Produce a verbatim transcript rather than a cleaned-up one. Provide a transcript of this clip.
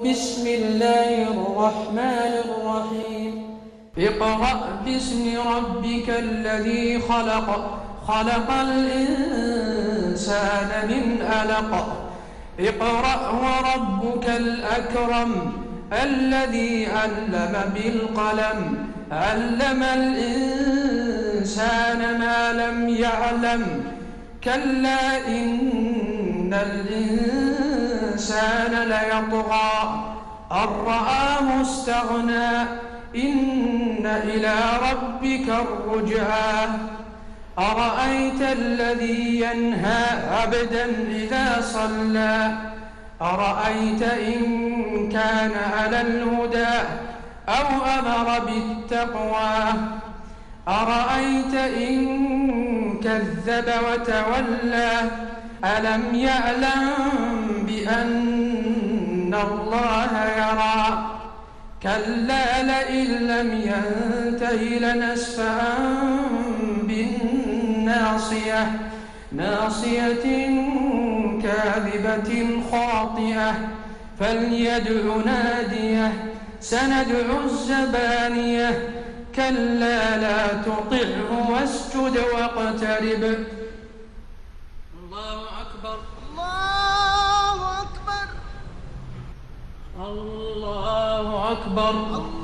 بسم الله الرحمن الرحيم اقرأ باسم ربك الذي خلق خلق الإنسان من علق اقرأ وربك الأكرم الذي علم بالقلم علم الإنسان ما لم يعلم كلا إن الإنسان ليطغى أن رآه استغنى إن إلى ربك الرجعى أرأيت الذي ينهى عبدا إذا صلى أرأيت إن كان على الهدى أو أمر بالتقوى أرأيت إن كذب وتولى ألم يعلم بأن الله يرى كلا لئن لم ينته لنسفعا بالناصية ناصية كاذبة خاطئة فليدع ناديه سندع الزبانية كلا لا تطعه واسجد واقترب. الله أكبر الله أكبر الله أكبر.